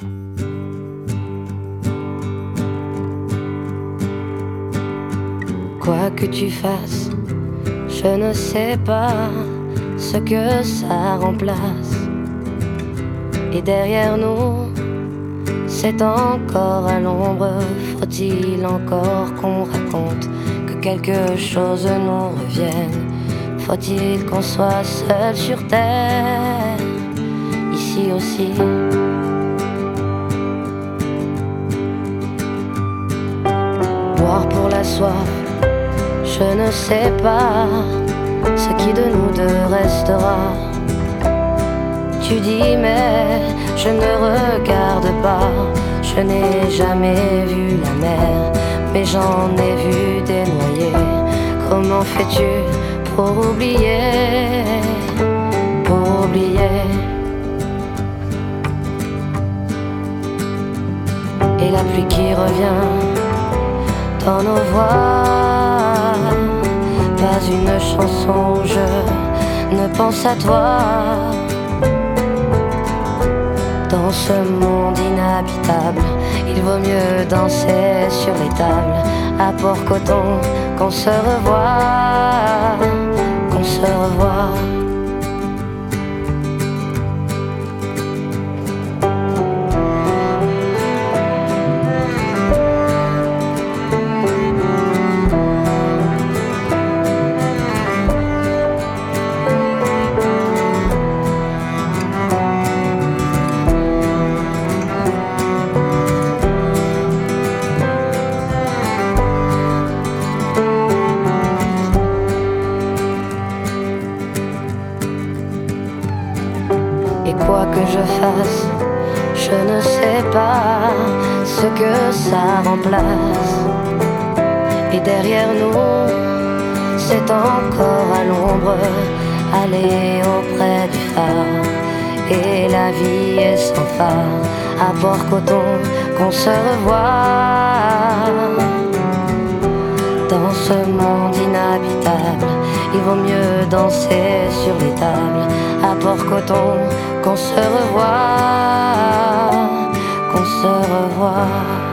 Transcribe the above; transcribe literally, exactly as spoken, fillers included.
Quoi que tu fasses, je ne sais pas ce que ça remplace. Et derrière nous, c'est encore à l'ombre. Faut-il encore qu'on raconte que quelque chose nous revienne? Faut-il qu'on soit seul sur terre, ici aussi? Boire pour la soif, je ne sais pas ce qui de nous deux restera. Tu dis mais je ne regarde pas. Je n'ai jamais vu la mer, mais j'en ai vu des noyés. Comment fais-tu pour oublier, pour oublier? Et la pluie qui revient dans nos voix, pas une chanson où je ne pense à toi. Dans ce monde inhabitable, il vaut mieux danser sur les tables à Port-Coton, qu'on se revoie, qu'on se revoie. Et quoi que je fasse, je ne sais pas ce que ça remplace. Et derrière nous, c'est encore à l'ombre, aller auprès du phare. Et la vie est sans phare, à Port-Coton, qu'on se revoit. Dans ce monde inhabitable, il vaut mieux danser sur les tables à Port-Coton, qu'on se revoie, qu'on se revoie.